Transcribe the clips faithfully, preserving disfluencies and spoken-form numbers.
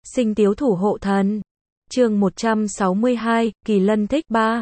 Sinh Tiếu Thủ Hộ Thần. Chương một trăm sáu mươi hai, Kỳ Lân thích ba.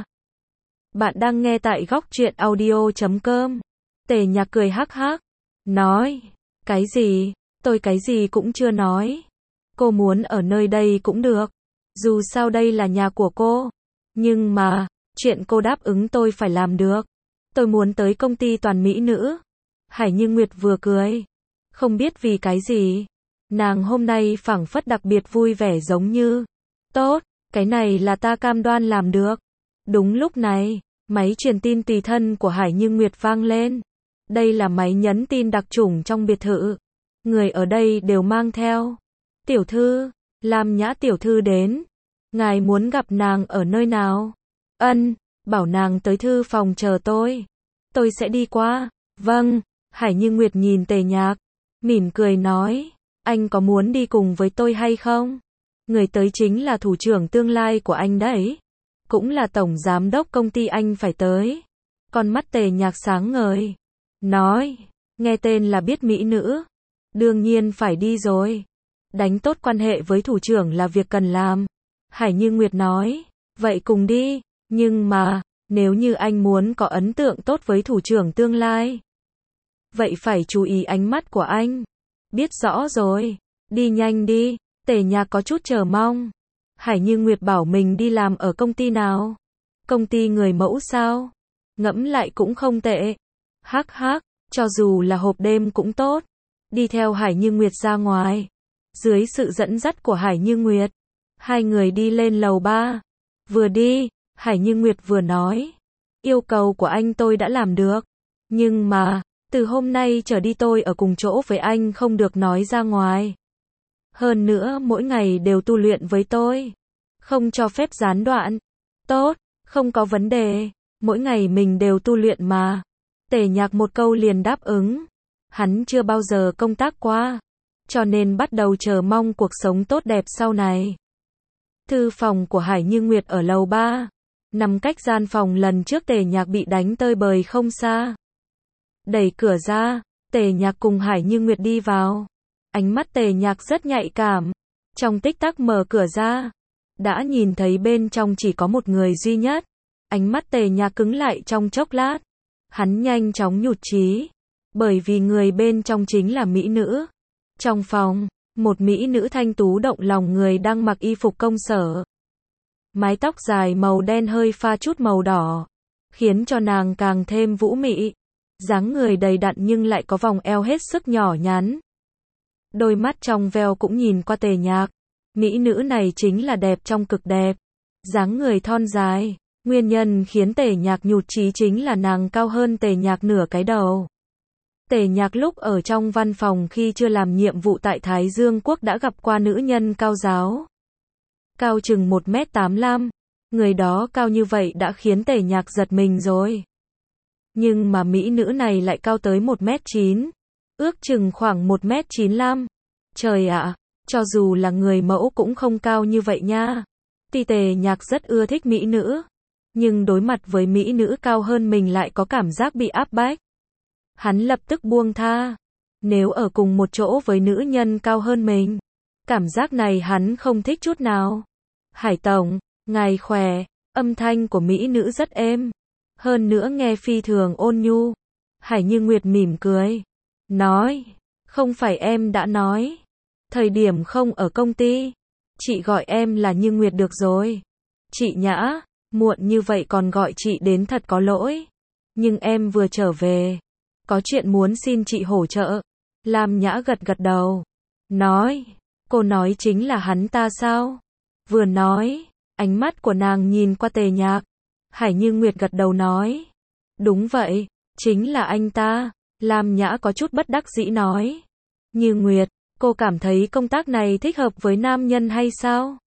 Bạn đang nghe tại góc truyện audio chấm com. Tề Nhạc cười hắc hắc, nói, cái gì, tôi cái gì cũng chưa nói. Cô muốn ở nơi đây cũng được, dù sao đây là nhà của cô. Nhưng mà, chuyện cô đáp ứng tôi phải làm được. Tôi muốn tới công ty toàn mỹ nữ. Hải Như Nguyệt vừa cười, không biết vì cái gì, nàng hôm nay phảng phất đặc biệt vui vẻ giống như, tốt, cái này là ta cam đoan làm được. Đúng lúc này, máy truyền tin tùy thân của Hải Như Nguyệt vang lên. Đây là máy nhắn tin đặc chủng trong biệt thự. Người ở đây đều mang theo. Tiểu thư, Lam Nhã tiểu thư đến. Ngài muốn gặp nàng ở nơi nào? Ân, bảo nàng tới thư phòng chờ tôi. Tôi sẽ đi qua. Vâng, Hải Như Nguyệt nhìn Tề Nhạc, mỉm cười nói, anh có muốn đi cùng với tôi hay không? Người tới chính là thủ trưởng tương lai của anh đấy. Cũng là tổng giám đốc công ty anh phải tới. Con mắt Tề Nhạc sáng ngời. Nói, nghe tên là biết mỹ nữ. Đương nhiên phải đi rồi. Đánh tốt quan hệ với thủ trưởng là việc cần làm. Hải Như Nguyệt nói, vậy cùng đi. Nhưng mà, nếu như anh muốn có ấn tượng tốt với thủ trưởng tương lai, vậy phải chú ý ánh mắt của anh. Biết rõ rồi. Đi nhanh đi. Tề Nhạc có chút chờ mong. Hải Như Nguyệt bảo mình đi làm ở công ty nào? Công ty người mẫu sao? Ngẫm lại cũng không tệ. Hắc hắc, cho dù là hộp đêm cũng tốt. Đi theo Hải Như Nguyệt ra ngoài. Dưới sự dẫn dắt của Hải Như Nguyệt, hai người đi lên lầu ba. Vừa đi, Hải Như Nguyệt vừa nói, yêu cầu của anh tôi đã làm được. Nhưng mà, từ hôm nay trở đi tôi ở cùng chỗ với anh không được nói ra ngoài. Hơn nữa mỗi ngày đều tu luyện với tôi. Không cho phép gián đoạn. Tốt, không có vấn đề. Mỗi ngày mình đều tu luyện mà. Tề Nhạc một câu liền đáp ứng. Hắn chưa bao giờ công tác qua, cho nên bắt đầu chờ mong cuộc sống tốt đẹp sau này. Thư phòng của Hải Như Nguyệt ở lầu ba. Nằm cách gian phòng lần trước Tề Nhạc bị đánh tơi bời không xa. Đẩy cửa ra, Tề Nhạc cùng Hải Như Nguyệt đi vào. Ánh mắt Tề Nhạc rất nhạy cảm. Trong tích tắc mở cửa ra, đã nhìn thấy bên trong chỉ có một người duy nhất. Ánh mắt Tề Nhạc cứng lại trong chốc lát. Hắn nhanh chóng nhụt chí, bởi vì người bên trong chính là mỹ nữ. Trong phòng, một mỹ nữ thanh tú động lòng người đang mặc y phục công sở. Mái tóc dài màu đen hơi pha chút màu đỏ, khiến cho nàng càng thêm vũ mị. Dáng người đầy đặn nhưng lại có vòng eo hết sức nhỏ nhắn. Đôi mắt trong veo cũng nhìn qua Tề Nhạc. Mỹ nữ này chính là đẹp trong cực đẹp. Dáng người thon dài. Nguyên nhân khiến Tề Nhạc nhụt chí chính là nàng cao hơn Tề Nhạc nửa cái đầu. Tề Nhạc lúc ở trong văn phòng khi chưa làm nhiệm vụ tại Thái Dương Quốc đã gặp qua nữ nhân cao giáo. Cao chừng một mét tám mươi lăm. Người đó cao như vậy đã khiến Tề Nhạc giật mình rồi. Nhưng mà mỹ nữ này lại cao tới một mét chín. Ước chừng khoảng một mét chín mươi lăm. Trời ạ, cho dù là người mẫu cũng không cao như vậy nha. Tuy Tề Nhạc rất ưa thích mỹ nữ, nhưng đối mặt với mỹ nữ cao hơn mình lại có cảm giác bị áp bách. Hắn lập tức buông tha. Nếu ở cùng một chỗ với nữ nhân cao hơn mình, cảm giác này hắn không thích chút nào. Hải tổng, ngài khỏe. Âm thanh của mỹ nữ rất êm, hơn nữa nghe phi thường ôn nhu. Hải Như Nguyệt mỉm cười, nói, không phải em đã nói, thời điểm không ở công ty, chị gọi em là Như Nguyệt được rồi. Chị Nhã, muộn như vậy còn gọi chị đến thật có lỗi. Nhưng em vừa trở về, có chuyện muốn xin chị hỗ trợ. Lam Nhã gật gật đầu, nói, cô nói chính là hắn ta sao? Vừa nói, ánh mắt của nàng nhìn qua Tề Nhạc. Hải Như Nguyệt gật đầu nói, đúng vậy, chính là anh ta. Lam Nhã có chút bất đắc dĩ nói, Như Nguyệt, cô cảm thấy công tác này thích hợp với nam nhân hay sao?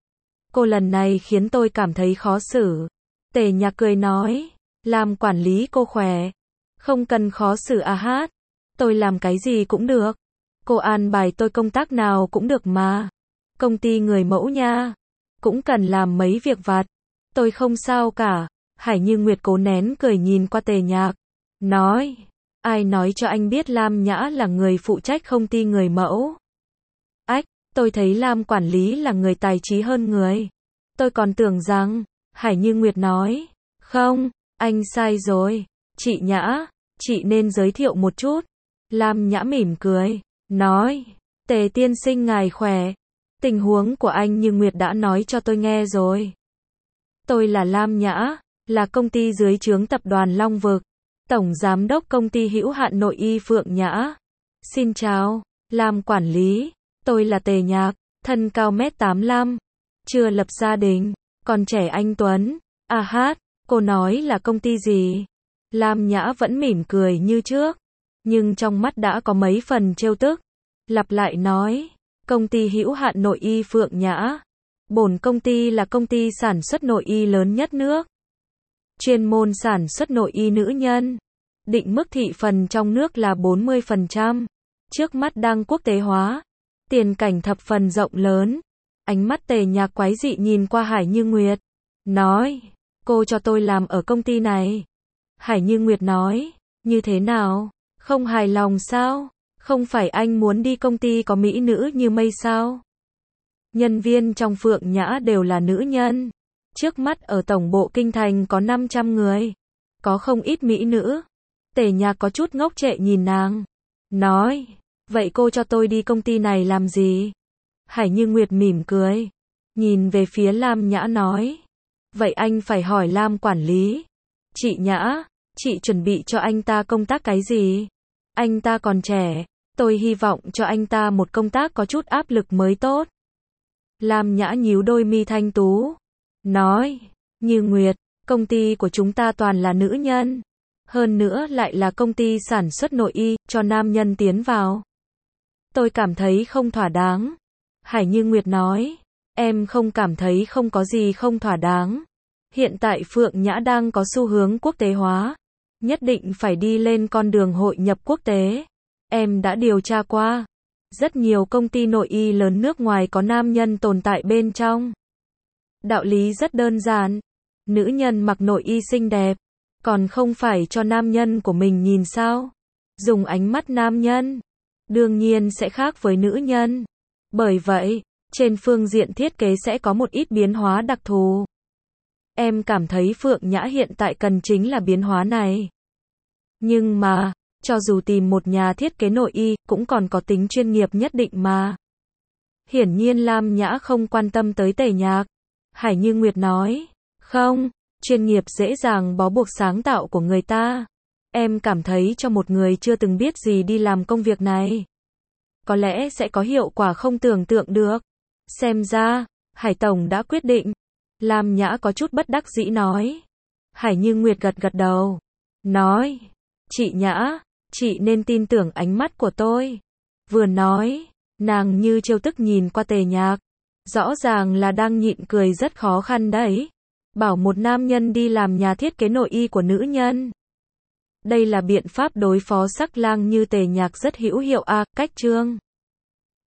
Cô lần này khiến tôi cảm thấy khó xử. Tề Nhạc cười nói, làm quản lý cô khỏe, không cần khó xử à hát. Tôi làm cái gì cũng được. Cô an bài tôi công tác nào cũng được mà. Công ty người mẫu nha, cũng cần làm mấy việc vặt. Tôi không sao cả. Hải Như Nguyệt cố nén cười nhìn qua Tề Nhạc, nói, ai nói cho anh biết Lam Nhã là người phụ trách công ty người mẫu? Ách, Tôi thấy Lam quản lý là người tài trí hơn người. Tôi còn tưởng rằng, Hải Như Nguyệt nói, không, anh sai rồi. Chị Nhã, chị nên giới thiệu một chút. Lam Nhã mỉm cười, nói, Tề tiên sinh ngài khỏe. Tình huống của anh Như Nguyệt đã nói cho tôi nghe rồi. Tôi là Lam Nhã, là công ty dưới trướng tập đoàn Long Vực, tổng giám đốc công ty hữu hạn nội y Phượng Nhã. Xin chào, Lam quản lý, tôi là Tề Nhạc, thân cao mét tám lăm, chưa lập gia đình, còn trẻ anh tuấn. À hát, cô nói là công ty gì? Lam Nhã vẫn mỉm cười như trước, nhưng trong mắt đã có mấy phần trêu tức. Lặp lại nói, công ty hữu hạn nội y Phượng Nhã. Bổn công ty là công ty sản xuất nội y lớn nhất nước. Chuyên môn sản xuất nội y nữ nhân. Định mức thị phần trong nước là bốn mươi phần trăm. Trước mắt đang quốc tế hóa. Tiền cảnh thập phần rộng lớn. Ánh mắt Tề Nhạc quái dị nhìn qua Hải Như Nguyệt. Nói, cô cho tôi làm ở công ty này. Hải Như Nguyệt nói, như thế nào? Không hài lòng sao? Không phải anh muốn đi công ty có mỹ nữ như mây sao? Nhân viên trong Phượng Nhã đều là nữ nhân. Trước mắt ở tổng bộ kinh thành có năm trăm người. Có không ít mỹ nữ. Tề Nhạc có chút ngốc trệ nhìn nàng. Nói, vậy cô cho tôi đi công ty này làm gì? Hải Như Nguyệt mỉm cười. Nhìn về phía Lam Nhã nói. Vậy anh phải hỏi Lam quản lý. Chị Nhã, chị chuẩn bị cho anh ta công tác cái gì? Anh ta còn trẻ. Tôi hy vọng cho anh ta một công tác có chút áp lực mới tốt. Lam Nhã nhíu đôi mi thanh tú. Nói, Như Nguyệt, công ty của chúng ta toàn là nữ nhân. Hơn nữa lại là công ty sản xuất nội y, cho nam nhân tiến vào. Tôi cảm thấy không thỏa đáng. Hải Như Nguyệt nói, em không cảm thấy không có gì không thỏa đáng. Hiện tại Phượng Nhã đang có xu hướng quốc tế hóa. Nhất định phải đi lên con đường hội nhập quốc tế. Em đã điều tra qua. Rất nhiều công ty nội y lớn nước ngoài có nam nhân tồn tại bên trong. Đạo lý rất đơn giản. Nữ nhân mặc nội y xinh đẹp. Còn không phải cho nam nhân của mình nhìn sao? Dùng ánh mắt nam nhân. Đương nhiên sẽ khác với nữ nhân. Bởi vậy, trên phương diện thiết kế sẽ có một ít biến hóa đặc thù. Em cảm thấy Phượng Nhã hiện tại cần chính là biến hóa này. Nhưng mà, cho dù tìm một nhà thiết kế nội y, cũng còn có tính chuyên nghiệp nhất định mà. Hiển nhiên Lam Nhã không quan tâm tới Tề Nhạc. Hải Như Nguyệt nói, không, chuyên nghiệp dễ dàng bó buộc sáng tạo của người ta. Em cảm thấy cho một người chưa từng biết gì đi làm công việc này. Có lẽ sẽ có hiệu quả không tưởng tượng được. Xem ra, Hải Tổng đã quyết định. Lam Nhã có chút bất đắc dĩ nói. Hải Như Nguyệt gật gật đầu. Nói, chị Nhã, chị nên tin tưởng ánh mắt của tôi. Vừa nói, nàng như trêu tức nhìn qua Tề Nhạc. Rõ ràng là đang nhịn cười rất khó khăn đấy. Bảo một nam nhân đi làm nhà thiết kế nội y của nữ nhân. Đây là biện pháp đối phó sắc lang như Tề Nhạc rất hữu hiệu à, cách chương.